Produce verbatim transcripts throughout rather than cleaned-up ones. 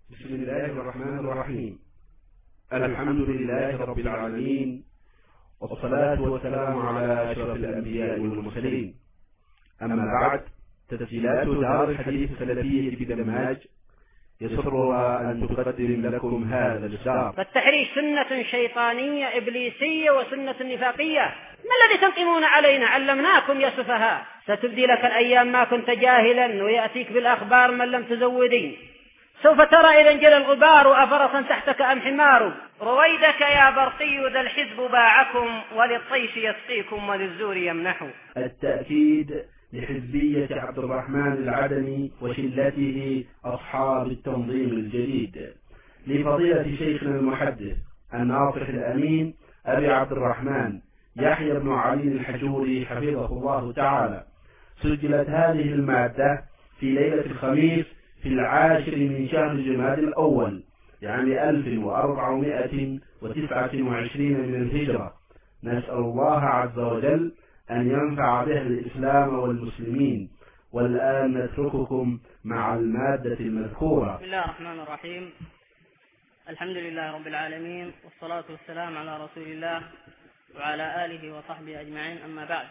بسم الله الرحمن الرحيم. الحمد لله رب العالمين، والصلاة والسلام على أشرف الأنبياء والمرسلين. أما بعد، تسجيلات دار الحديث السلفية بدماج يسرها أن تقدم لكم هذا الإصدار. فالتحريش سنة شيطانية إبليسية وسنة نفاقية. ما الذي تنقمون علينا؟ علمناكم يا سفهاء. ستبدي لك الأيام ما كنت جاهلا، ويأتيك بالأخبار من لم تزودين. سوف ترى إذا انجل الغبار أفرسا تحتك أم حمار. رويدك يا برقي ذا الحزب باعكم، وللطيش يسقيكم وللزور يمنح. التأكيد لحزبية عبد الرحمن العدني وشلته أصحاب التنظيم الجديد، لفضيلة شيخنا المحدث الناصح الأمين أبي عبد الرحمن يحيى بن علي الحجوري حفظه الله تعالى. سجلت هذه المادة في ليلة الخميس في العاشر من شهر جماد الأول، يعني ألف وأربعمائة وتسعة وعشرين من الهجرة. نسأل الله عز وجل أن ينفع به الإسلام والمسلمين. والآن نترككم مع المادة المذكورة. بسم الله الرحمن الرحيم. الحمد لله رب العالمين، والصلاة والسلام على رسول الله وعلى آله وصحبه أجمعين. أما بعد،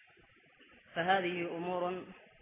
فهذه أمور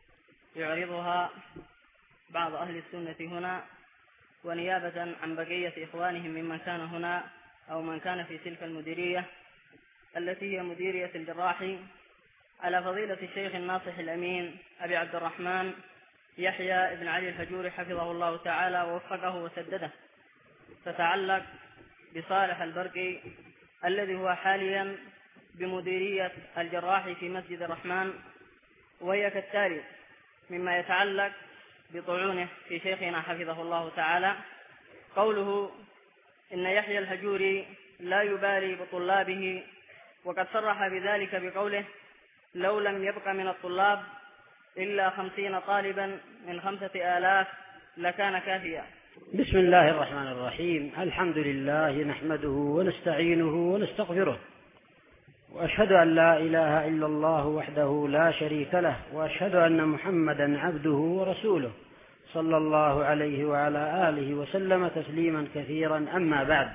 يعرضها بعض أهل السنة هنا، ونيابة عن بقية إخوانهم ممن كان هنا أو من كان في تلك المديرية التي هي مديرية الجراحي، على فضيلة الشيخ الناصح الأمين أبي عبد الرحمن يحيى بن علي الحجوري حفظه الله تعالى ووفقه وسدده، تتعلق بصالح البرقي الذي هو حاليا بمديرية الجراحي في مسجد الرحمن. وهي كالتالي: مما يتعلق بطعونه في شيخنا حفظه الله تعالى، قوله إن يحيى الحجوري لا يبالي بطلابه، وقد صرح بذلك بقوله: لو لم يبق من الطلاب إلا خمسين طالبا من خمسة آلاف لكان كافيا. بسم الله الرحمن الرحيم. الحمد لله نحمده ونستعينه ونستغفره، وأشهد أن لا إله إلا الله وحده لا شريك له، وأشهد أن محمدا عبده ورسوله صلى الله عليه وعلى آله وسلم تسليما كثيرا. أما بعد،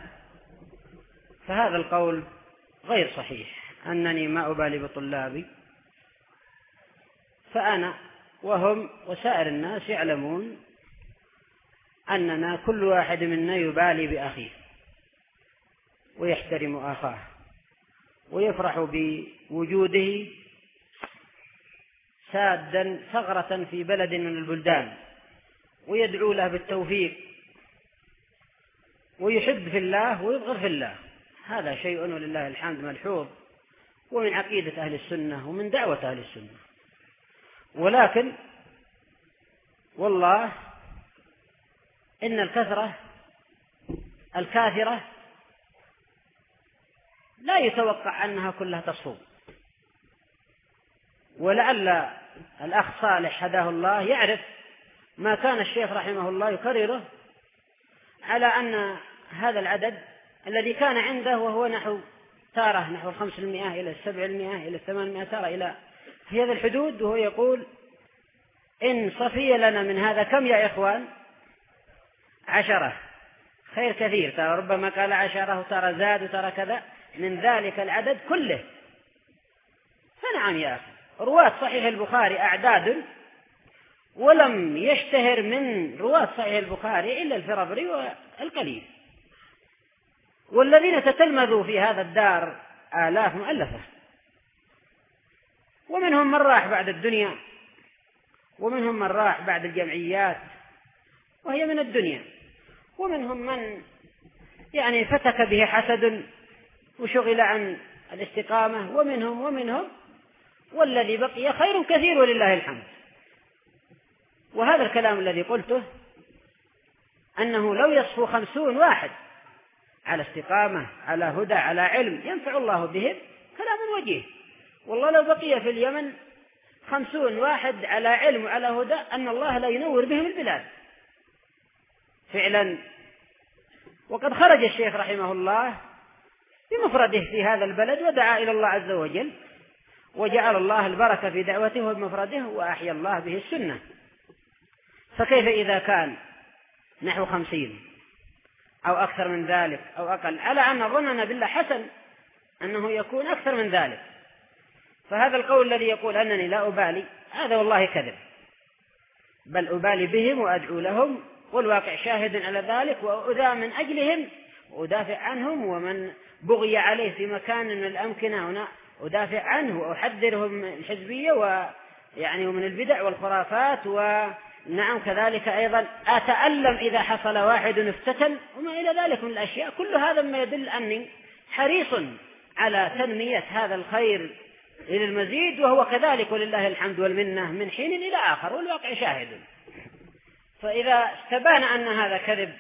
فهذا القول غير صحيح، أنني ما أبالي بطلابي. فأنا وهم وسائر الناس يعلمون أننا كل واحد منا يبالي بأخيه ويحترم أخاه ويفرح بوجوده سادا ثغرة في بلد من البلدان، ويدعو له بالتوفيق، ويحب في الله ويبغض في الله. هذا شيء ولله الحمد ملحوظ، ومن عقيدة أهل السنة ومن دعوة أهل السنة. ولكن والله إن الكثرة الكاثرة لا يتوقع أنها كلها تصوم. ولعل الأخ صالح هداه الله يعرف ما كان الشيخ رحمه الله يكرره على أن هذا العدد الذي كان عنده، وهو نحو تارة نحو خمسمائة إلى سبعمائة إلى ثمانمائة تارة إلى في هذا الحدود، وهو يقول: إن صفي لنا من هذا كم يا إخوان؟ عشرة. خير كثير، ترى ربما قال عشرة وترى زاد وترى كذا من ذلك العدد كله. فنعم يا أخي، رواة صحيح البخاري أعداد، ولم يشتهر من رواة صحيح البخاري إلا الفربري والقليل، والذين تتلمذوا في هذا الدار آلاف مؤلفة، ومنهم من راح بعد الدنيا، ومنهم من راح بعد الجمعيات وهي من الدنيا، ومنهم من يعني فتك به حسد وشغل عن الاستقامة، ومنهم ومنهم والذي بقي خير كثير ولله الحمد. وهذا الكلام الذي قلته أنه لو يصفو خمسون واحد على استقامة على هدى على علم ينفع الله بهم، كلام وجيه. والله لو بقي في اليمن خمسون واحد على علم وعلى هدى أن الله لا ينور بهم البلاد فعلا. وقد خرج الشيخ رحمه الله بمفرده في هذا البلد ودعا إلى الله عز وجل، وجعل الله البركة في دعوته وبمفرده، وأحيا الله به السنة. فكيف إذا كان نحو خمسين أو أكثر من ذلك أو أقل، على أن ظننا بالله حسن أنه يكون أكثر من ذلك. فهذا القول الذي يقول أنني لا أبالي هذا والله كذب، بل أبالي بهم وأدعو لهم، والواقع شاهد على ذلك، وأذى من أجلهم وأدافع عنهم، ومن بغي عليه في مكان من الأمكنة هنا أدافع عنه وأحذرهم الحزبية ويعني ومن البدع والخرافات. ونعم كذلك أيضا أتألم إذا حصل واحد افتتن وما إلى ذلك من الأشياء. كل هذا ما يدل أني حريص على تنمية هذا الخير إلى المزيد، وهو كذلك ولله الحمد والمنة من حين إلى آخر، والواقع شاهد. فإذا استبان أن هذا كذب،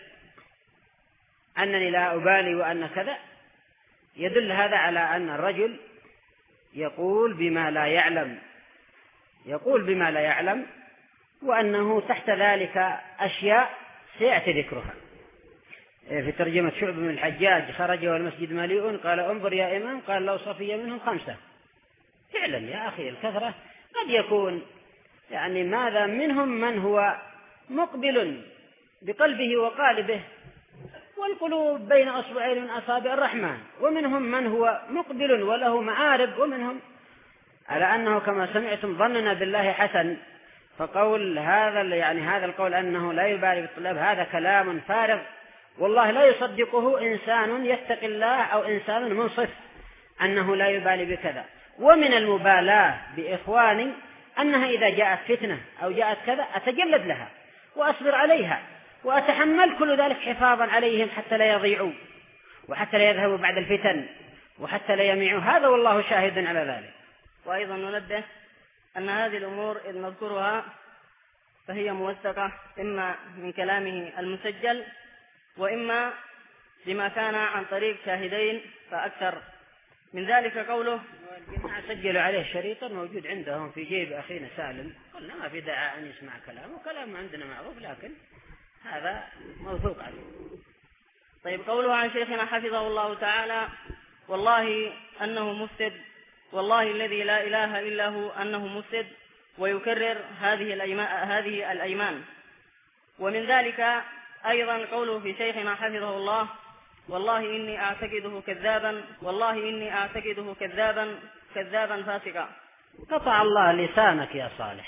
أنني لا أبالي وأن كذا، يدل هذا على أن الرجل يقول بما لا يعلم يقول بما لا يعلم وأنه تحت ذلك أشياء سيأتي ذكرها. في ترجمة شعب بن الحجاج: خرج والمسجد مليء، قال انظر يا إمام، قال لو صفي منهم خمسة. فعلا يا أخي الكثرة قد يكون يعني ماذا منهم من هو مقبل بقلبه وقالبه، والقلوب بين أصبعين من أصابع الرحمن، ومنهم من هو مقبل وله معارب، ومنهم على أنه كما سمعتم ظننا بالله حسن. فقول هذا يعني هذا القول أنه لا يبالي بالطلاب هذا كلام فارغ، والله لا يصدقه إنسان يتقي الله أو إنسان منصف أنه لا يبالي بكذا. ومن المبالاة بإخواني أنها إذا جاءت فتنة أو جاءت كذا أتجلد لها وأصبر عليها وأتحمل كل ذلك حفاظا عليهم حتى لا يضيعوا وحتى لا يذهبوا بعد الفتن وحتى لا يميعوا. هذا والله شاهد على ذلك. وأيضا ننبه أن هذه الأمور إذ نذكرها فهي موثقة إما من كلامه المسجل وإما لما كان عن طريق شاهدين فأكثر من ذلك. قوله الجماعة سجلوا عليه شريطا موجود عندهم في جيب أخينا سالم، قلنا ما في داعي أن يسمع كلامه، كلامه عندنا معروف، لكن هذا موثوق عليه. طيب، قوله عن شيخنا حفظه الله تعالى: والله أنه مفسد، والله الذي لا إله إلا هو أنه مفسد، ويكرر هذه الأيمان, هذه الأيمان. ومن ذلك أيضا قوله في شيخنا حفظه الله: والله إني أعتقده كذابا، والله إني أعتقده كذابا كذابا فاسقا. قطع الله لسانك يا صالح،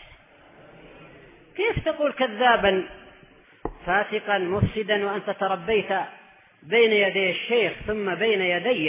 كيف تقول كذابا فاسقا مفسدا وأنت تربيت بين يدي الشيخ ثم بين يدي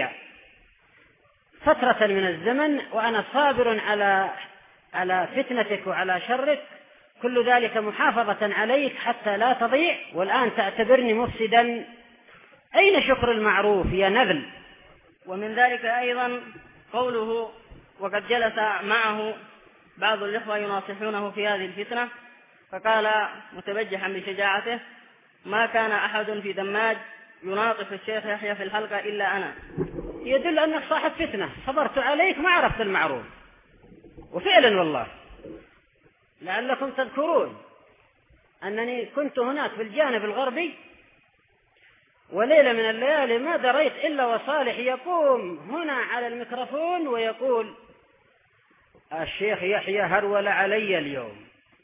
فترة من الزمن وأنا صابر على على فتنتك وعلى شرك، كل ذلك محافظة عليك حتى لا تضيع، والآن تعتبرني مفسدا؟ أين شكر المعروف يا نذل؟ ومن ذلك أيضا قوله: وقد جلس معه بعض الإخوة يناصحونه في هذه الفتنة، فقال متبجحا بشجاعته: ما كان أحد في دماج يناطف الشيخ يحيى في الحلقة إلا أنا. يدل أنك صاحب فتنة، صبرت عليك ما عرفت المعروف. وفعلا والله لعلكم تذكرون أنني كنت هناك في الجانب الغربي، وليلة من الليالي ما دريت إلا وصالح يقوم هنا على الميكروفون ويقول: الشيخ يحيى هرول علي اليوم.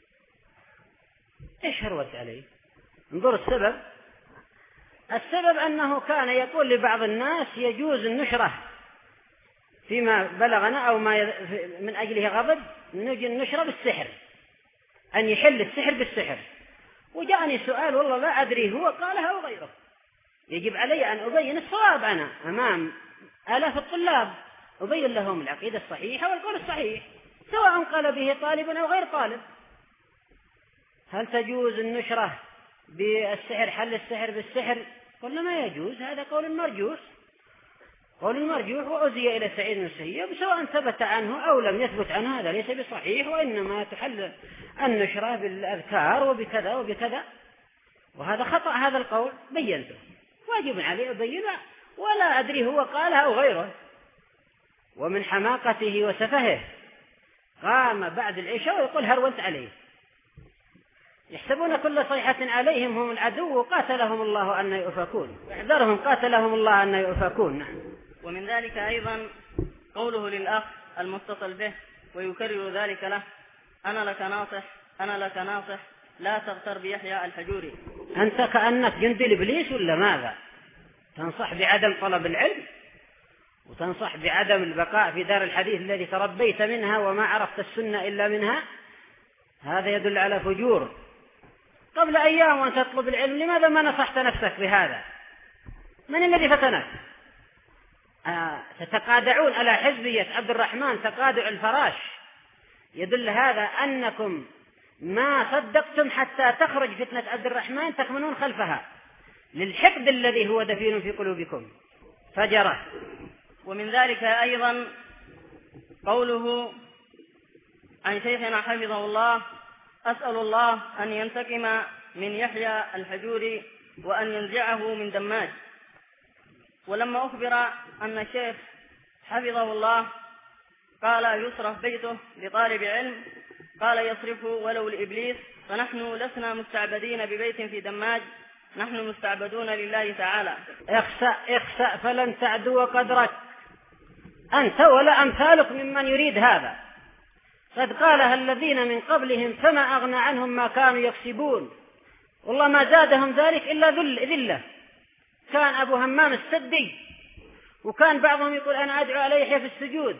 إيش هرولت علي؟ انظر السبب. السبب أنه كان يقول لبعض الناس يجوز النشرة فيما بلغنا أو ما من أجله غضب، نجي النشرة بالسحر، أن يحل السحر بالسحر. وجاءني سؤال والله لا أدري هو قالها أو غيره، يجب علي أن أبين الصواب أنا أمام آلاف الطلاب، أبين لهم العقيدة الصحيحة والقول الصحيح سواء قال به طالب أو غير طالب. هل تجوز النشرة بالسحر، حل السحر بالسحر؟ قلنا ما يجوز، هذا قول مرجوح قول المرجوح وأزي إلى سعيد بن المسيب، سواء ثبت عنه أو لم يثبت عنه هذا ليس بصحيح، وإنما تحل النشرة بالأذكار وبكذا وبكذا، وهذا خطأ. هذا القول بينته، واجب عليه أبينه، ولا أدري هو قالها أو غيره. ومن حماقته وسفهه قام بعد العشاء ويقول هرولت عليه. يحسبون كل صيحة عليهم هم العدو، قاتلهم الله أن يؤفكون، احذرهم قاتلهم الله أن يؤفكون. ومن ذلك أيضا قوله للأخ المتصل به ويكرر ذلك له: أنا لك ناصح، أنا لك ناصح، لا تغتر بيحيى الحجوري. أنت كأنك جند لإبليس ولا ماذا؟ تنصح بعدم طلب العلم وتنصح بعدم البقاء في دار الحديث الذي تربيت منها وما عرفت السنة إلا منها. هذا يدل على فجور. قبل أيام وأنت تطلب العلم، لماذا ما نصحت نفسك بهذا؟ من الذي فتنك؟ آه تتقادعون على حزبية عبد الرحمن تقادع الفراش. يدل هذا أنكم ما صدقتم حتى تخرج فتنة عبد الرحمن تكمنون خلفها للحقد الذي هو دفين في قلوبكم. فجرة. ومن ذلك أيضا قوله عن شيخنا حفظه الله: أسأل الله أن ينتقم من يحيى الحجوري وأن ينزعه من دماج. ولما أخبر أن الشيخ حفظه الله قال يصرف بيته لطالب علم، قال يصرفه ولو لإبليس، فنحن لسنا مستعبدين ببيت في دماج، نحن مستعبدون لله تعالى. اخسأ اخسأ فلن تعدو قدرك أنت ولا أمثالك ممن يريد هذا. قد قالها الذين من قبلهم فما أغنى عنهم ما كانوا يكسبون، والله ما زادهم ذلك إلا ذلة. كان أبو همام السدي وكان بعضهم يقول أنا أدعو على يحيى في السجود،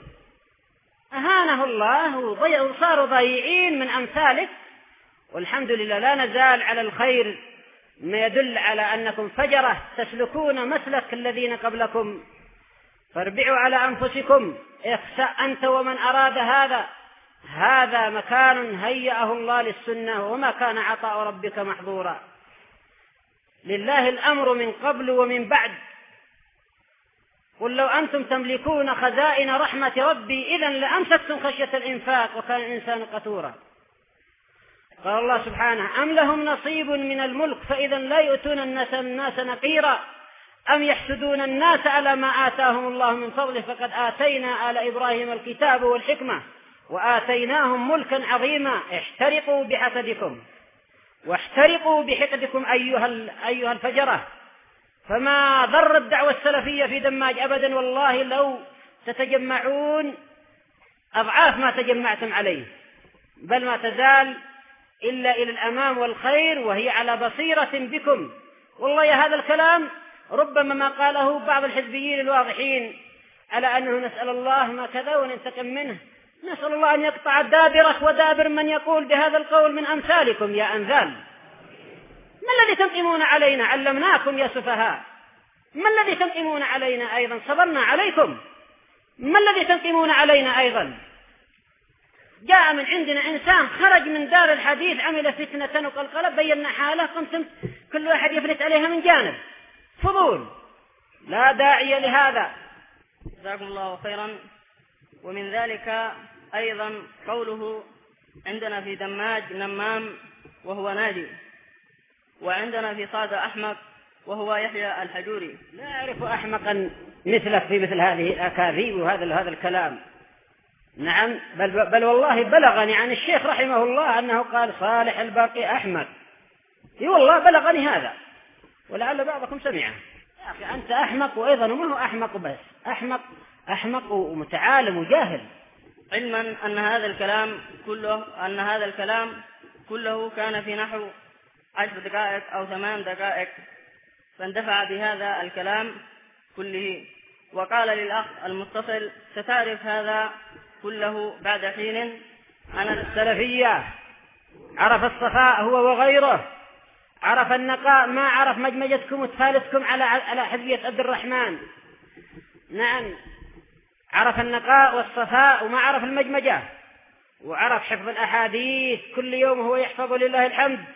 أهانه الله وصاروا ضايعين من أمثالك. والحمد لله لا نزال على الخير، ما يدل على أنكم فجرة تسلكون مسلك الذين قبلكم. فاربعوا على أنفسكم، اخسأ أنت ومن أراد هذا. هذا مكان هيأه الله للسنة، وما كان عطاء ربك محظورا. لله الأمر من قبل ومن بعد. قل لو أنتم تملكون خزائن رحمة ربي إذن لأمسكتم خشية الإنفاق وكان الإنسان قتورا. قال الله سبحانه: أم لهم نصيب من الملك فإذا لا يؤتون الناس, الناس نقيرا أم يحسدون الناس على ما آتاهم الله من فضله فقد آتينا آل إبراهيم الكتاب والحكمة وآتيناهم ملكا عظيما احترقوا بحسدكم واحترقوا بحقدكم أيها, أيها الفجرة. فما ضر الدعوة السلفية في دماج أبدا، والله لو تتجمعون أضعاف ما تجمعتم عليه، بل ما تزال إلا إلى الأمام والخير، وهي على بصيرة بكم. والله يا هذا الكلام ربما ما قاله بعض الحزبيين الواضحين على أنه نسأل الله ما كذا وننتقم منه. نسأل الله أن يقطع دابرك ودابر من يقول بهذا القول من أمثالكم يا أنذال. ما الذي تنقمون علينا؟ علمناكم يا سفهاء. ما الذي تنقمون علينا أيضا؟ صبرنا عليكم. ما الذي تنقمون علينا أيضا؟ جاء من عندنا إنسان خرج من دار الحديث عمل فتنة وقلقلة، بينا حاله، قمتم كل واحد يفلت عليها من جانب. فضول، لا داعي لهذا. جزاكم الله خيرا. ومن ذلك أيضا قوله عندنا في دماج نمام وهو ناجي، وعندنا في صاد أحمق وهو يحيى الحجوري. لا أعرف أحمقا مثلك في مثل هذه الأكاذيب وهذا هذا الكلام. نعم، بل, بل والله بلغني عن الشيخ رحمه الله أنه قال صالح الباقي أحمد. اي والله بلغني هذا، ولعل بعضكم سمعه. يا أخي أنت أحمق، وأيضا ما هو أحمق بس، أحمق أحمق ومتعالم وجاهل. علما أن هذا الكلام كله أن هذا الكلام كله كان في نحو عشر دقائق أو ثمان دقائق، فاندفع بهذا الكلام كله وقال للأخ المتصل: ستعرف هذا كله بعد حين. أنا السلفية عرف الصفاء هو وغيره، عرف النقاء، ما عرف مجمجتكم وتفالتكم على على حزبية عبد الرحمن. نعم، عرف النقاء والصفاء وما عرف المجمجة، وعرف حفظ الأحاديث كل يوم هو يحفظ لله الحمد،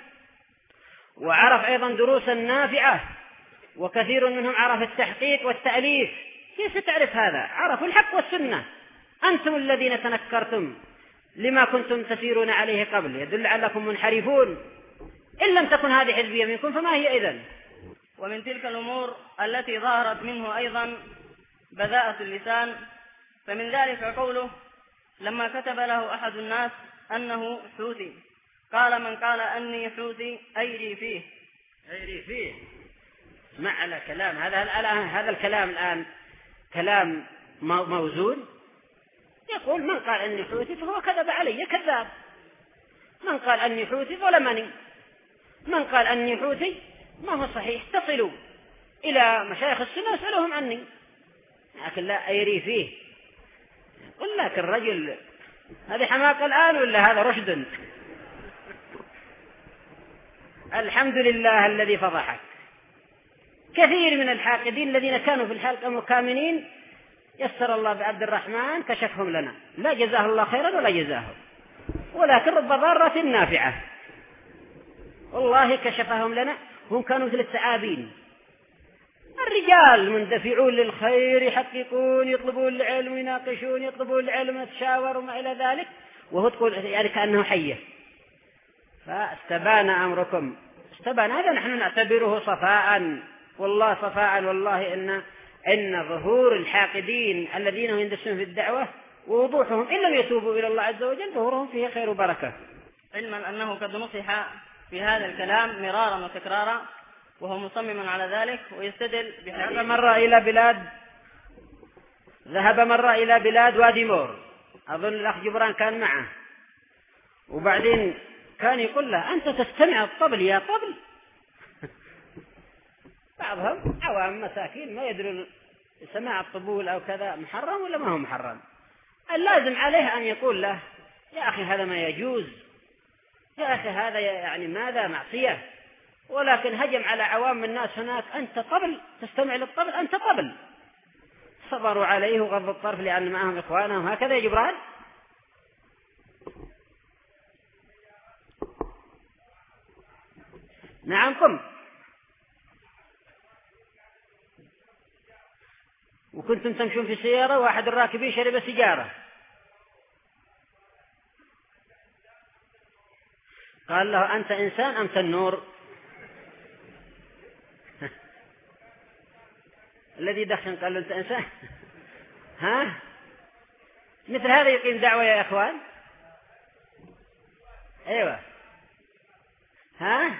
وعرف أيضا دروسا نافعة، وكثير منهم عرف التحقيق والتأليف. كيف تعرف هذا؟ عرفوا الحق والسنة. أنتم الذين تنكرتم لما كنتم تسيرون عليه قبل، يدل علىكم منحرفون. إن لم تكن هذه حزبية منكم فما هي إذن؟ ومن تلك الأمور التي ظهرت منه أيضا بذاءة اللسان، فمن ذلك قوله لما كتب له أحد الناس أنه حوثي قال: من قال أني حوثي أيري فيه. أيري فيه ما على كلام هذا الآن، هذا الكلام الآن كلام موزون. يقول من قال أني حوثي فهو كذب علي، كذاب. من قال أني حوثي ظلمني، من قال أني حوثي ما هو صحيح، اتصلوا إلى مشايخ السنة اسألوهم عني، لكن لا أيري فيه. قل لك الرجل هذه حماقة الآن ولا هذا رشد؟ الحمد لله الذي فضحك. كثير من الحاقدين الذين كانوا في الحلقة مكامنين يسر الله بعبد الرحمن كشفهم لنا، لا جزاه الله خيرا ولا جزاهم، ولكن رب ضارة نافعة، والله كشفهم لنا. هم كانوا مثل الثعابين، الرجال مندفعون للخير، يحققون، يطلبون العلم، يناقشون، يطلبون العلم، يتشاورون وما إلى ذلك، وهو تقول يعني كأنه حية. فاستبان أمركم، استبان، هذا نحن نعتبره صفاء، والله صفاء، والله إن إن ظهور الحاقدين الذين يندسون في الدعوة ووضوحهم إن لم يتوبوا إلى الله عز وجل ظهورهم فيه خير وبركة. علما أنه قد نصح في هذا الكلام مرارا وتكرارا وهو مصمم على ذلك، ويستدل بحديث ذهب مرة إلى بلاد ذهب مرة إلى بلاد وادي مور، أظن الأخ جبران كان معه، وبعدين كان يقول له أنت تستمع الطبل يا طبل. بعضهم عوام مساكين ما يدرون سماع الطبول أو كذا محرم ولا ما هو محرم. اللازم عليه أن يقول له يا أخي هذا ما يجوز، يا أخي هذا يعني ماذا معصية. ولكن هجم على عوام الناس هناك، أنت طبل تستمع للطبل، أنت طبل. صبروا عليه وغضوا الطرف لأن معهم إخوانهم. هكذا يا جبران. نعم قم. وكنتم تمشون في سيارة واحد الراكبين شرب سيجارة، قال له أنت إنسان أم تنور؟ الذي دخن قال له أنت إنسان. ها مثل هذا يقيم دعوة يا إخوان. أيوة. ها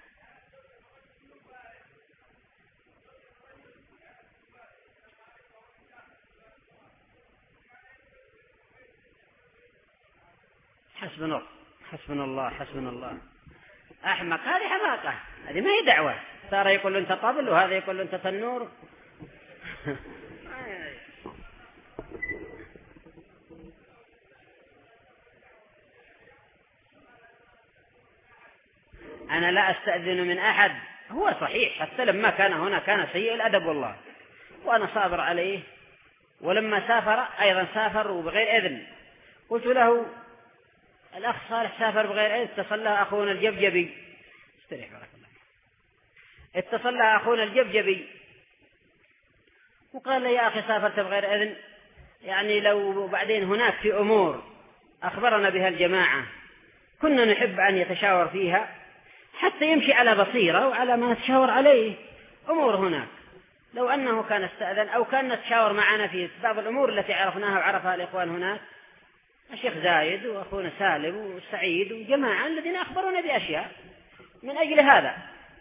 حسبنا الله حسبنا الله حسبنا الله. أحمق، هذه حماقة، هذه ما هي دعوة. صار يقول له أنت طبل وهذا يقول له أنت تنور. أنا لا أستأذن من أحد. هو صحيح حتى لما كان هنا كان سيء الأدب والله، وأنا صابر عليه. ولما سافر أيضا سافر وبغير إذن. قلت له الأخ صالح سافر بغير إذن، اتصل له أخونا الجبجبي، استريح بارك الله، اتصل له أخونا الجبجبي وقال لي يا أخي سافرت بغير إذن، يعني لو بعدين هناك في أمور أخبرنا بها الجماعة كنا نحب أن يتشاور فيها حتى يمشي على بصيرة وعلى ما نتشاور عليه. أمور هناك لو أنه كان استأذن أو كان نتشاور معنا في بعض الأمور التي عرفناها وعرفها الإخوان هناك، الشيخ زايد وأخونا سالم وسعيد وجماعة الذين أخبرونا بأشياء من أجل هذا.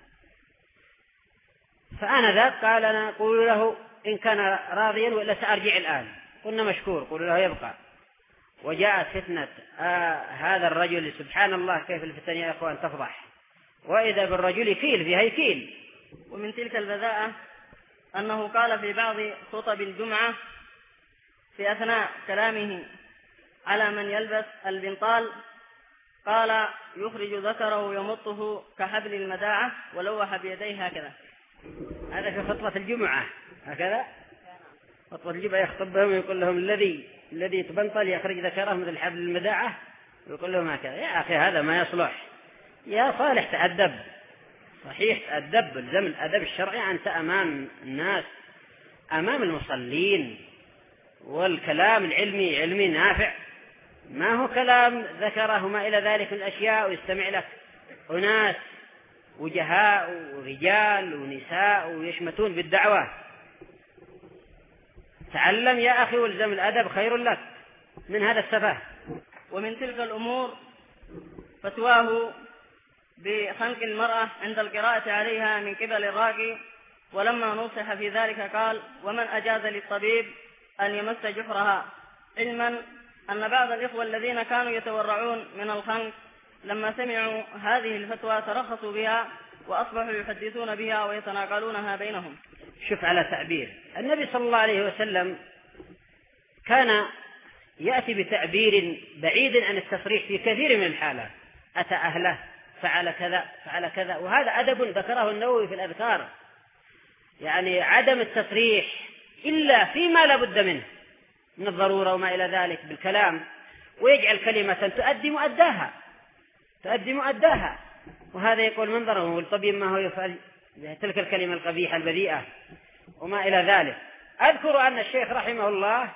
فأنا ذاك قال أنا قولوا له إن كان راضيا وإلا سأرجع الآن. قلنا مشكور، قولوا له يبقى. وجاءت فتنة آه هذا الرجل، سبحان الله كيف الفتن يا أخوان تفضح، وإذا بالرجل كيل في هيكيل. ومن تلك البذاءة أنه قال في بعض خطب الجمعة في أثناء كلامه على من يلبس البنطال، قال يخرج ذكره يمطه كحبل المداعة ولوح بيديه هكذا. هذا في خطبة الجمعة هكذا، خطبة الجمعة يخطب بهم ويقول لهم الذي الذي يتبنطل يخرج ذكره مثل حبل المداعة ويقول لهم هكذا. يا أخي هذا ما يصلح. يا صالح تأدب، صحيح تأدب، الزم الأدب الشرعي أنت أمام الناس، أمام المصلين، والكلام العلمي علمي نافع، ما هو كلام ذكره وما إلى ذلك من الأشياء ويستمع لك أناس وجهاء ورجال ونساء ويشمتون بالدعوة. تعلم يا أخي والزم الأدب خير لك من هذا السفه. ومن تلك الأمور فتواه بخنق المرأة عند القراءة عليها من قبل الراقي، ولما نصح في ذلك قال ومن أجاز للطبيب أن يمس جحرها، علما أن بعض الإخوة الذين كانوا يتورعون من الخنق لما سمعوا هذه الفتوى ترخصوا بها وأصبحوا يحدثون بها ويتناقلونها بينهم. شوف على تعبير النبي صلى الله عليه وسلم، كان يأتي بتعبير بعيد عن التصريح في كثير من الحالات. أتى أهله، فعل كذا فعل كذا، وهذا أدب ذكره النووي في الأذكار، يعني عدم التصريح إلا فيما لا بد منه من الضرورة وما إلى ذلك بالكلام، ويجعل كلمة تؤدي مؤداها تؤدي مؤداها وهذا يقول منظره والطبيب ما هو يفعل تلك الكلمة القبيحة البذيئة وما إلى ذلك. أذكر أن الشيخ رحمه الله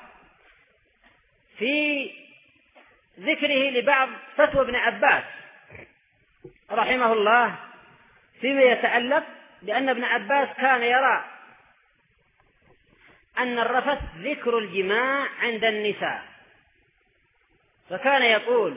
في ذكره لبعض فتوى ابن عباس رحمه الله فيما يتعلق بأن ابن عباس كان يرى أن الرفث ذكر الجماع عند النساء، فكان يقول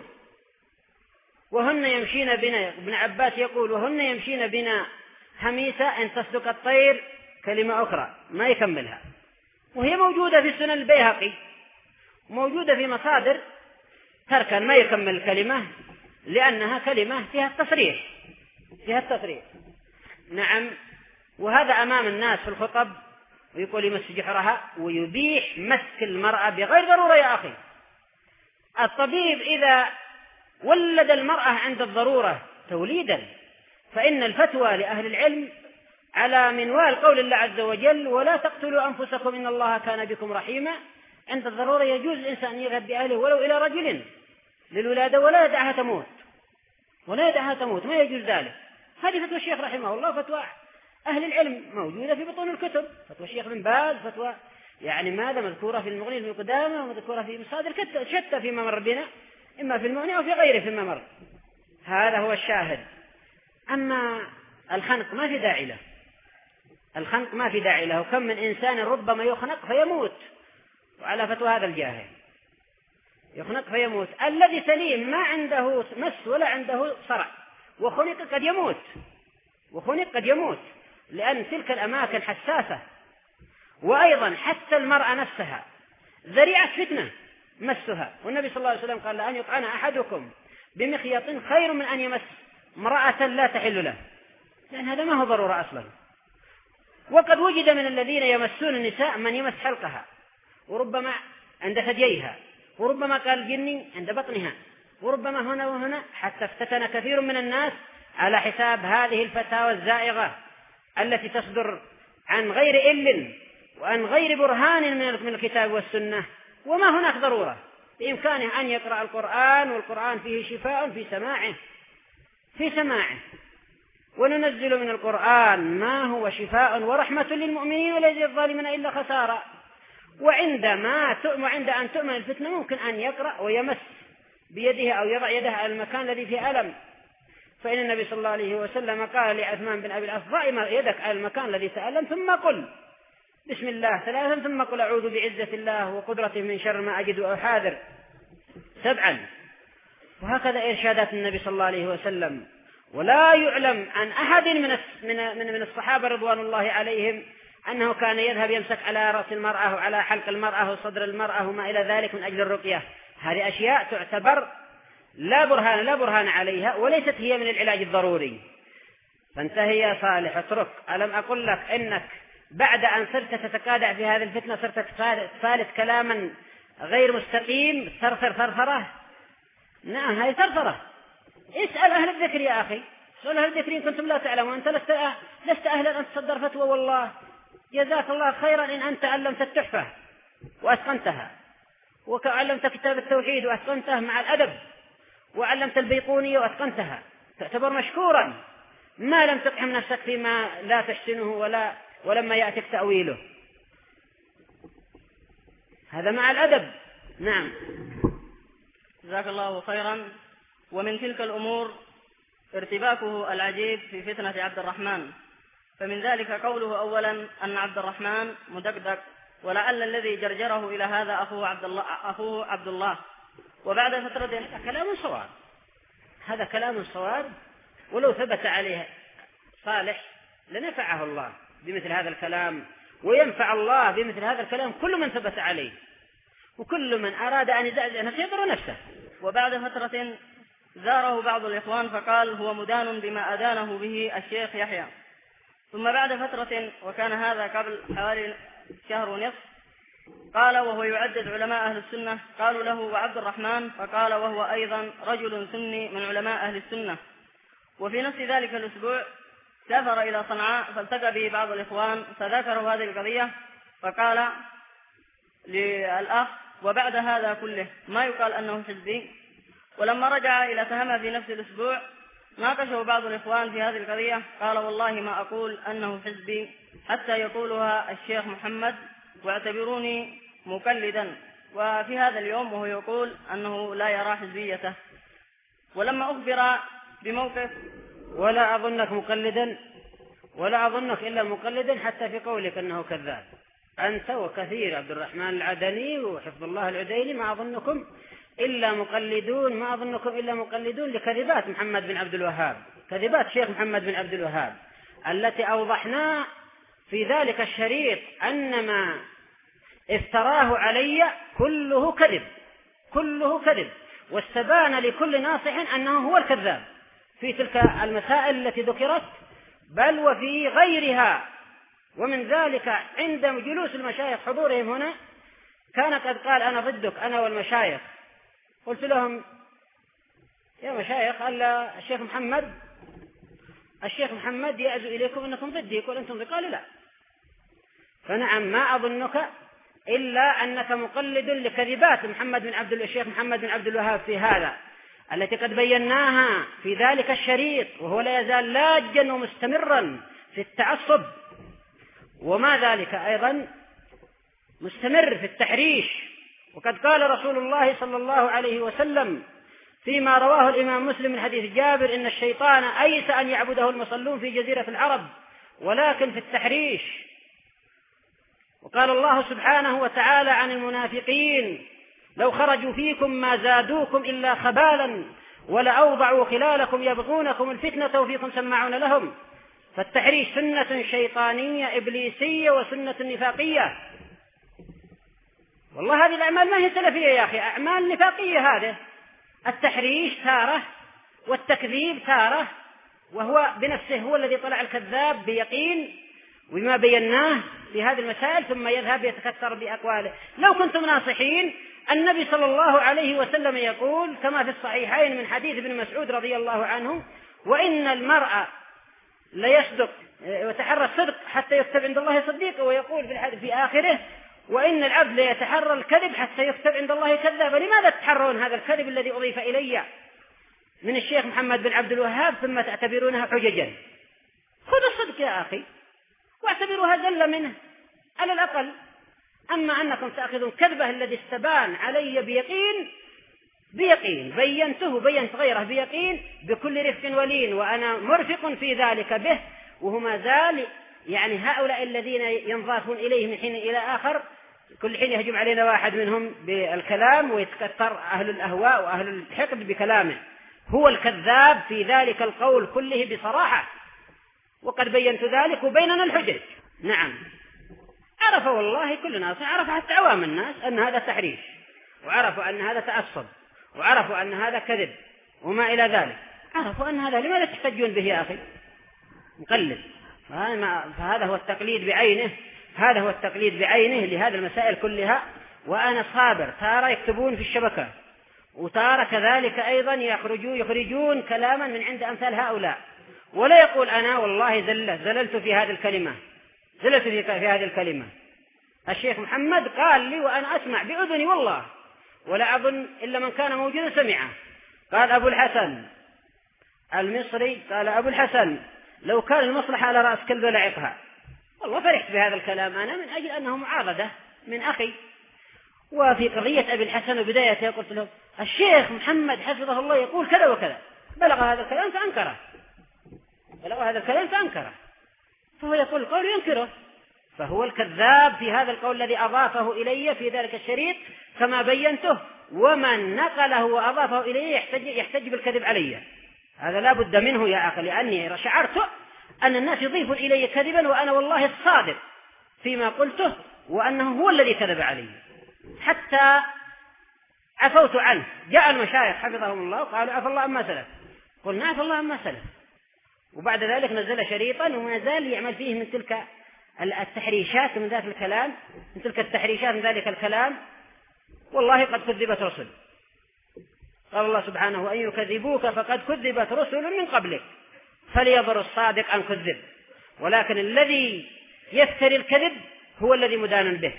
وهن يمشين بنا، ابن عباس يقول وهن يمشين بنا هميسة إن تصدق الطير، كلمة أخرى ما يكملها، وهي موجودة في سنن البيهقي، موجودة في مصادر تركا ما يكمل الكلمة لأنها كلمة فيها التصريح فيها التصريح نعم. وهذا أمام الناس في الخطب، ويقول يمس جحرها ويبيح مسك المرأة بغير ضرورة. يا أخي، الطبيب إذا ولد المرأة عند الضرورة توليدا فإن الفتوى لأهل العلم على منوال قول الله عز وجل ولا تقتلوا أنفسكم إن الله كان بكم رحيما. عند الضرورة يجوز الإنسان أن يذهب بأهله ولو إلى رجل للولادة ولا يدعها تموت ولا يدعها تموت ما يجوز ذلك. هذه فتوى الشيخ رحمه الله، فتوى أهل العلم موجودة في بطون الكتب، فتوى الشيخ بن باز، فتوى يعني ماذا مذكورة في المغني المقدامة ومذكورة في مصادر شتى فيما مر بنا، إما في المغني أو في غيره فيما مر. هذا هو الشاهد. أما الخنق ما في داعي له، الخنق ما في داعي له، كم من إنسان ربما يخنق فيموت، وعلى فتوى هذا الجاهل يخنق فيموت. الذي سليم ما عنده مس ولا عنده صرع وخنق قد يموت وخنق قد يموت لأن تلك الأماكن حساسة. وأيضا حتى المرأة نفسها ذريعة فتنة مسها، والنبي صلى الله عليه وسلم قال لأن يطعن أحدكم بمخيط خير من أن يمس امرأة لا تحل له، لأن هذا ما هو ضرورة أصلا. وقد وجد من الذين يمسون النساء من يمس حلقها، وربما عند ثدييها، وربما قال جني عند بطنها، وربما هنا وهنا، حتى افتتن كثير من الناس على حساب هذه الفتاوى الزائغة التي تصدر عن غير إل وعن غير برهان من الكتاب والسنة. وما هناك ضرورة، بإمكانه أن يقرأ القرآن، والقرآن فيه شفاء في سماعه في سماعه وننزل من القرآن ما هو شفاء ورحمة للمؤمنين ولا يزيد الظالمين إلا خسارة. وعندما وعند أن تؤمن الفتنة ممكن أن يقرأ ويمس بيده أو يضع يده على المكان الذي فيه ألم، فإن النبي صلى الله عليه وسلم قال لعثمان بن أبي العاص ضع يدك على المكان الذي تألم ثم قل بسم الله ثلاثا ثم قل أعوذ بعزة الله وقدرته من شر ما أجد وأحاذر سبعا. وهكذا إرشادات النبي صلى الله عليه وسلم. ولا يعلم عن أحد من من من الصحابة رضوان الله عليهم أنه كان يذهب يمسك على رأس المرأة وعلى حلق المرأة وصدر المرأة وما إلى ذلك من أجل الرقية. هذه أشياء تعتبر لا برهان لا برهان عليها، وليست هي من العلاج الضروري. فانتهي يا صالح، اترك. ألم أقول لك إنك بعد أن صرت تتكادع في هذه الفتنة صرت تفالت كلاما غير مستقيم، ثرثر ثرثرة. نعم هذه ثرثرة. اسأل أهل الذكر يا أخي، اسأل أهل الذكر إن كنتم لا تعلمون. أنت لست أه... لست أهلا أن تصدر فتوى، والله جزاك الله خيرا إن أنت علمت التحفة وأتقنتها، وعلمت كتاب التوحيد وأتقنته مع الأدب، وعلمت البيقونية وأتقنتها، تعتبر مشكورا ما لم تقحم نفسك فيما لا تحسنه ولا ولما يأتيك تأويله. هذا مع الأدب. نعم جزاك الله خيرا. ومن تلك الأمور ارتباكه العجيب في فتنة عبد الرحمن، فمن ذلك قوله أولا أن عبد الرحمن مدقدق، ولعل الذي جرجره إلى هذا أخوه عبد الله, أخوه عبد الله. وبعد فترة هذا كلام صواب، هذا كلام صواب، ولو ثبت عليه صالح لنفعه الله بمثل هذا الكلام، وينفع الله بمثل هذا الكلام كل من ثبت عليه، وكل من أراد أن يزعزع نفسه يضر نفسه. وبعد فترة زاره بعض الإخوان فقال هو مدان بما أدانه به الشيخ يحيى. ثم بعد فترة، وكان هذا قبل حوالي شهر ونصف، قال وهو يعدد علماء أهل السنة، قالوا له وعبد الرحمن، فقال وهو أيضا رجل سني من علماء أهل السنة. وفي نفس ذلك الأسبوع سافر إلى صنعاء فالتقى به بعض الإخوان فذكروا هذه القضية، فقال للأخ وبعد هذا كله ما يقال أنه حزبي. ولما رجع إلى تهمة في نفس الأسبوع ناقشه بعض الإخوان في هذه القضية، قال والله ما أقول أنه حزبي حتى يقولها الشيخ محمد واعتبروني مقلدا. وفي هذا اليوم وهو يقول أنه لا يرى حزبيته. ولما أخبر بموقف ولا أظنك مقلدا ولا أظنك إلا مقلدا حتى في قولك أنه كذاب، أنت وكثير عبد الرحمن العدني وحفظ الله العديني ما أظنكم إلا مقلدون ما أظنكم إلا مقلدون لكذبات محمد بن عبد الوهاب، كذبات شيخ محمد بن عبد الوهاب التي أوضحنا في ذلك الشريط أن ما افتراه علي كله كذب كله كذب، واستبان لكل ناصح أنه هو الكذاب في تلك المسائل التي ذكرت بل وفي غيرها. ومن ذلك عند جلوس المشايخ حضورهم هنا كان قد قال أنا ضدك أنا والمشايخ. قلت لهم يا مشايخ ألا الشيخ محمد الشيخ محمد يأذو إليكم أنكم ضدي، يقول أنتم ضدي، قالوا لا. فنعم ما أظنك إلا أنك مقلد لكذبات محمد بن عبد الشيخ محمد بن عبد الوهاب في هذا التي قد بيناها في ذلك الشريط، وهو لا يزال لاجا ومستمرا في التعصب، وما ذلك أيضا مستمر في التحريش. وقد قال رسول الله صلى الله عليه وسلم فيما رواه الإمام مسلم من حديث جابر إن الشيطان أيس أن يعبده المصلون في جزيرة العرب ولكن في التحريش. وقال الله سبحانه وتعالى عن المنافقين لو خرجوا فيكم ما زادوكم إلا خبالا ولأوضعوا خلالكم يبغونكم الفتنة وفيكم سماعون لهم. فالتحريش سنة شيطانية إبليسية وسنة نفاقية. والله هذه الأعمال ما هي سلفية يا أخي، أعمال نفاقية. هذا التحريش تارة والتكذيب تارة، وهو بنفسه هو الذي طلع الكذاب بيقين وما بيناه في هذه المسائل ثم يذهب يتكثر بأقواله. لو كنتم ناصحين النبي صلى الله عليه وسلم يقول كما في الصحيحين من حديث ابن مسعود رضي الله عنه وإن المرء ليصدق ويتحرى الصدق حتى يكتب عند الله صديقا، ويقول في الحديث في آخره وإن العبد ليتحرى الكذب حتى يكتب عند الله كذابا. لماذا تحرون هذا الكذب الذي أضيف إلي من الشيخ محمد بن عبد الوهاب ثم تعتبرونها حججا؟ خذوا الصدق يا أخي واعتبروها زلة منه على الأقل. أما أنكم تأخذون كذبه الذي استبان علي بيقين بيقين بينته بينت غيره بيقين بكل رفق ولين وأنا مرفق في ذلك به، وهو ما زال يعني هؤلاء الذين ينضافون إليه من حين إلى آخر كل حين يهجم علينا واحد منهم بالكلام ويتكثر أهل الأهواء وأهل الحقد بكلامه. هو الكذاب في ذلك القول كله بصراحة، وقد بينت ذلك وبيننا الحجج. نعم عرف والله كل ناس، عرف حتى عوام الناس أن هذا تحريش، وعرفوا أن هذا تعصب، وعرفوا أن هذا كذب وما إلى ذلك، عرفوا أن هذا لماذا تحتجون به يا أخي؟ مقلد. فهذا هو التقليد بعينه، هذا هو التقليد بعينه لهذه المسائل كلها. وأنا صابر، تارى يكتبون في الشبكة وتارى كذلك أيضا يخرجون يخرجون كلاما من عند أمثال هؤلاء، ولا يقول أنا والله زلت زللت في هذه الكلمة زللت في, في هذه الكلمة. الشيخ محمد قال لي وأنا أسمع بأذني والله ولا أظن إلا من كان موجودا سمعه. قال أبو الحسن المصري قال أبو الحسن لو كان المصلحة على رأس كلب لعقها. والله فرحت بهذا الكلام أنا من أجل أنه معارضة من أخي. وفي قضية أبي الحسن وبدايته قلت له الشيخ محمد حفظه الله يقول كذا وكذا، بلغ هذا الكلام فأنكره بلغ هذا الكلام فأنكره فهو يقول القول ينكره، فهو الكذاب في هذا القول الذي أضافه إلي في ذلك الشريط كما بينته، ومن نقله وأضافه إلي يحتج, يحتج بالكذب علي. هذا لا بد منه يا أخي، لأني شعرت أن الناس يضيفون إلي كذبا وأنا والله الصادق فيما قلته وأنه هو الذي كذب علي. حتى عفوت عنه. جاء المشايخ حفظهم الله وقالوا عفى الله عما سلف، قلنا عفى الله عما سلف، وبعد ذلك نزل شريطا وما زال يعمل فيه من تلك التحريشات من ذلك الكلام من تلك التحريشات من ذلك الكلام. والله قد كذبت رسل، قال الله سبحانه وإن يكذبوك فقد كذبت رسل من قبلك فليضر الصادق أن كذب، ولكن الذي يفتري الكذب هو الذي مدان به.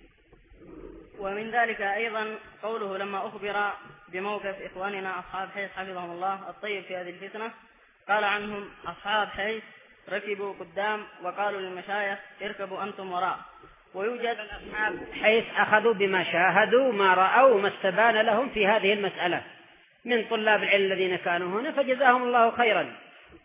ومن ذلك أيضا قوله لما أخبر بموقف إخواننا أصحاب حيث حفظهم الله الطيب في هذه الفتنة، قال عنهم أصحاب حيث ركبوا قدام وقالوا للمشايخ اركبوا أنتم وراء. ويوجد أصحاب حيث أخذوا بما شاهدوا ما رأوا ما استبان لهم في هذه المسألة من طلاب العلم الذين كانوا هنا، فجزاهم الله خيرا.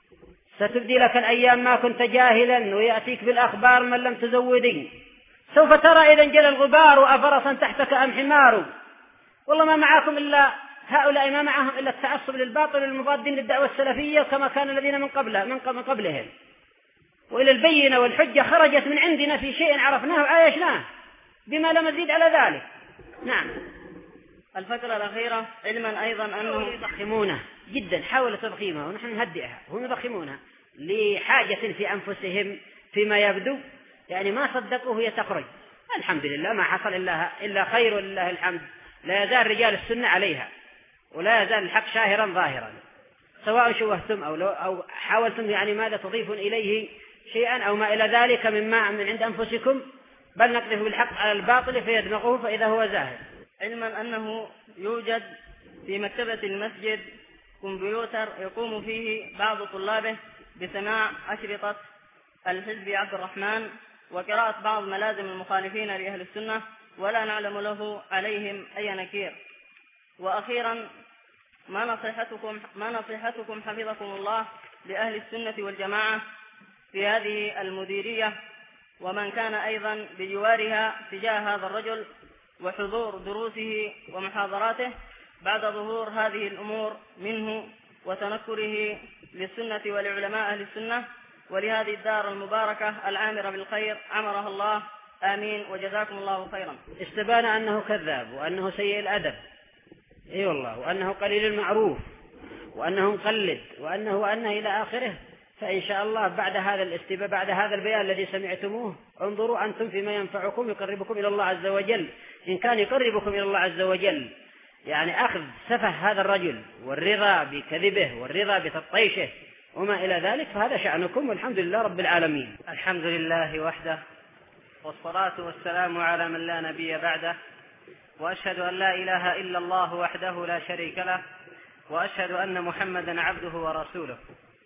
ستبدي لك الأيام ما كنت جاهلا ويأتيك بالأخبار من لم تزودي، سوف ترى إذا انجلى الغبار وأفرسا تحتك أم حمار. والله ما معكم إلا هؤلاء، ما معهم إلا التعصب للباطل والمضادين للدعوة السلفية كما كان الذين من قبله من قبلهم، وإلى البينة والحجة خرجت من عندنا في شيء عرفناه وعايشناه بما لا مزيد على ذلك. نعم. الفكرة الأخيرة علما أيضا أنهم يضخمونه جدا، حاول تضخيمها ونحن نهدئها، هم يضخمونها لحاجة في أنفسهم فيما يبدو، يعني ما صدقوه هي تخرج. الحمد لله ما حصل إلا, إلا خير ولله الحمد. لا يزال رجال السنة عليها ولا يزال الحق شاهرا ظاهرا، سواء شوهتم أو, أو حاولتم يعني ماذا تضيفون إليه شيئا أو ما إلى ذلك مما من عند أنفسكم، بل نقذف بالحق على الباطل فيدمغه فإذا هو زاهد. علما أنه يوجد في مكتبة المسجد كمبيوتر يقوم فيه بعض طلابه بسماع أشرطة الحزب عبد الرحمن وقراءة بعض ملازم المخالفين لأهل السنة، ولا نعلم له عليهم أي نكير. وأخيرا ما نصيحتكم, ما نصيحتكم حفظكم الله لأهل السنة والجماعة في هذه المديرية ومن كان أيضا بجوارها تجاه هذا الرجل وحضور دروسه ومحاضراته بعد ظهور هذه الأمور منه وتنكره للسنة ولعلماء أهل السنة ولهذه الدار المباركة العامرة بالخير عمرها الله، آمين وجزاكم الله خيرا. استبان أنه كذاب وأنه سيء الأدب، اي والله، وأنه قليل المعروف وأنه مقلد وأنه وأنه إلى آخره. فإن شاء الله بعد هذا الاستباء بعد هذا البيان الذي سمعتموه انظروا أنتم فيما ينفعكم يقربكم إلى الله عز وجل. إن كان يقربكم إلى الله عز وجل يعني أخذ سفه هذا الرجل والرضا بكذبه والرضا بتطيشه وما إلى ذلك، فهذا شأنكم والحمد لله رب العالمين. الحمد لله وحده والصلاة والسلام على من لا نبي بعده، وأشهد أن لا إله إلا الله وحده لا شريك له، وأشهد أن محمدا عبده ورسوله.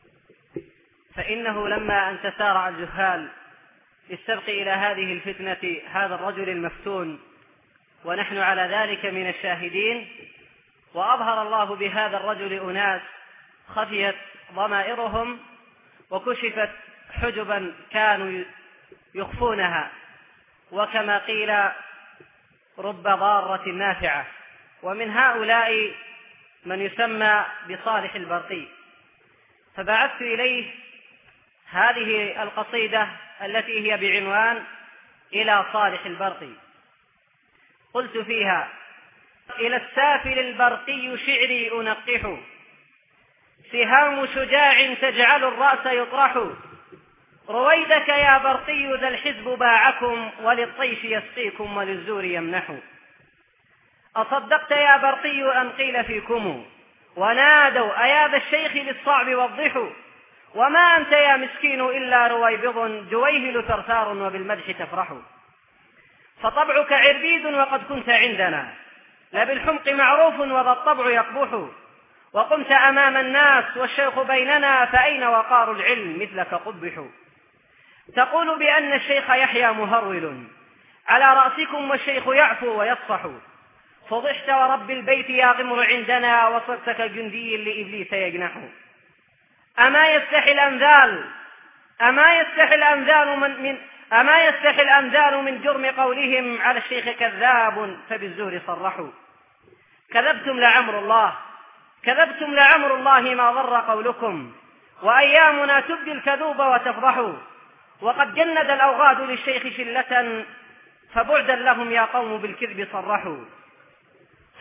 فإنه لما أن تسارع الجهال بالسبق إلى هذه الفتنة هذا الرجل المفتون ونحن على ذلك من الشاهدين، وأظهر الله بهذا الرجل أناس خفيت ضمائرهم وكشفت حجبا كانوا يخفونها، وكما قيل رب ضارة نافعة. ومن هؤلاء من يسمى بصالح البرقي، فبعثت إليه هذه القصيدة التي هي بعنوان إلى صالح البرقي. قلت فيها: إلى السافل البرقي شعري أنقح، سهام شجاع تجعل الرأس يطرح، رويدك يا برقي ذا الحزب باعكم، وللطيش يسقيكم وللزور يمنح. أصدقت يا برقي أن قيل فيكم ونادوا أيا ذا الشيخ للصعب وضحوا، وما أنت يا مسكين إلا رويبض جويهل ثرثار وبالمدح تفرح. فطبعك عربيد وقد كنت عندنا لبالحمق معروف وذا الطبع يقبح، وقمت أمام الناس والشيخ بيننا فأين وقار العلم مثلك قبح. تقول بأن الشيخ يحيى مهرول على رأسكم والشيخ يعفو ويصفح، فضحت ورب البيت يا غمر عندنا وصرت كجندي لإبليس يجنح. أما يستحي الأمثال أما يستحي الأمثال من, من أما يستحي الأمثال من جرم قولهم على الشيخ كذاب فبالزور صرحوا. كذبتم لعمر الله كذبتم لعمر الله ما ضر قولكم، وأيامنا تبدي الكذوب وتفضح. وقد جند الأوغاد للشيخ شلة فبعدا لهم يا قوم بالكذب صرحوا.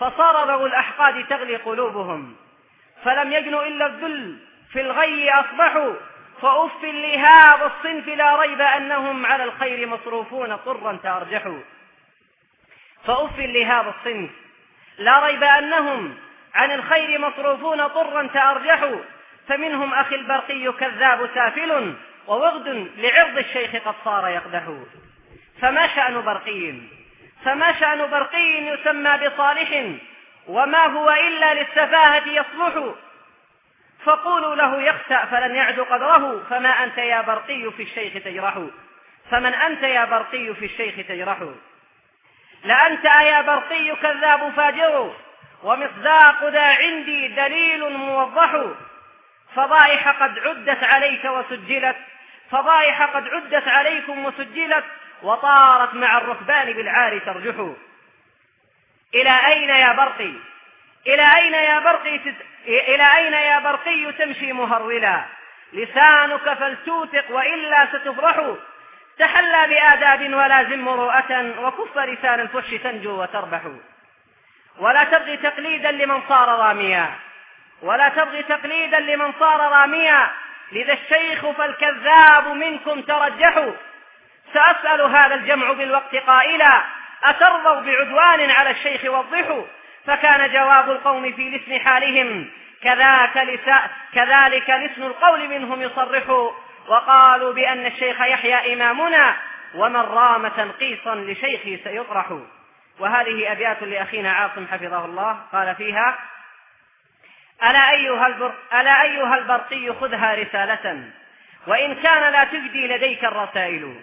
فصار ذو الأحقاد تغلي قلوبهم، فلم يجنوا إلا الذل في الغي أصبحوا، فأف لهذا الصنف لا ريب أنهم على الخير مصروفون طرا تأرجحوا. فأف لهذا الصنف لا ريب أنهم عن الخير مصروفون طرا تأرجحوا، فمنهم أخي البرقي كذاب سافل، ووغد لعرض الشيخ قد صار يقدح. فما شأن برقي فما شأن برقي يسمى بصالح، وما هو إلا للسفاهة يصلح. فقولوا له يخسأ فلن يعد قدره، فما أنت يا برقي في الشيخ تجرح. فمن أنت يا برقي في الشيخ تجرح؟ لأنت يا برقي كذاب فاجر، ومصداق ذا عندي دليل موضح. فضائح قد عدت عليك وسجلت فضائح قد عدت عليكم وسجلت، وطارت مع الركبان بالعار ترجح. إلى أين يا برقي إلى أين يا برقي تت... إلى أين يا برقي تمشي مهرولا؟ لسانك فلتوثق وإلا ستفرح. تحلى بآداب ولازم مروءة، وكف لسان الفحش تنجو وتربح. ولا تبغي تقليدا لمن صار راميا ولا تبغي تقليدا لمن صار راميا لذا الشيخ فالكذاب منكم ترجحوا. سأسأل هذا الجمع بالوقت قائلا، أترضوا بعدوان على الشيخ وضحوا؟ فكان جواب القوم في لسن حالهم، كذاك لسا كذلك لسن القول منهم يصرح. وقالوا بأن الشيخ يحيى إمامنا، ومن رام تنقيصا لشيخه سيطرح. وهذه أبيات لأخينا عاصم حفظه الله، قال فيها: ألا أيها, البر... ألا أيها البرقي خذها رسالة، وإن كان لا تجدي لديك الرسائل.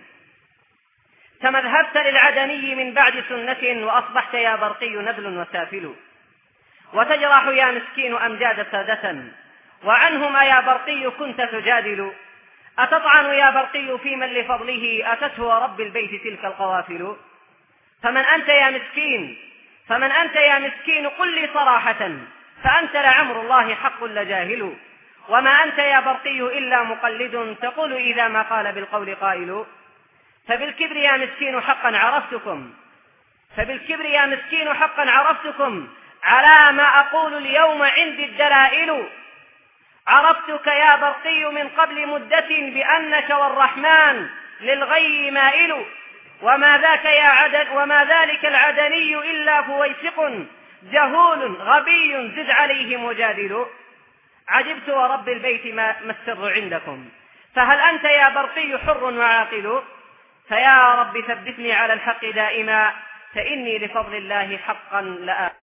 تمذهبت للعدني من بعد سنة، وأصبحت يا برقي نذل وسافل. وتجرح يا مسكين أمجاد سادة، وعنهم يا برقي كنت تجادل. أتطعن يا برقي في من لفضله أتته ورب البيت تلك القوافل. فمن أنت يا مسكين فمن أنت يا مسكين قل لي صراحة، فأنت لعمر الله حق لجاهل. وما أنت يا برقي إلا مقلد، تقول إذا ما قال بالقول قائل. فبالكبر يا مسكين حقا عرفتكم فبالكبر يا مسكين حقا عرفتكم على ما أقول اليوم عندي الدلائل. عرفتك يا برقي من قبل مدة بأنك والرحمن للغي مائل. وما ذاك يا عدن وما ذلك العدني إلا فويسق جهول غبي زد عليه مجادل. عجبت ورب البيت ما السر عندكم، فهل أنت يا برقي حر وعاقل؟ فيا رب ثبتني على الحق دائما، فإني لفضل الله حقا لآ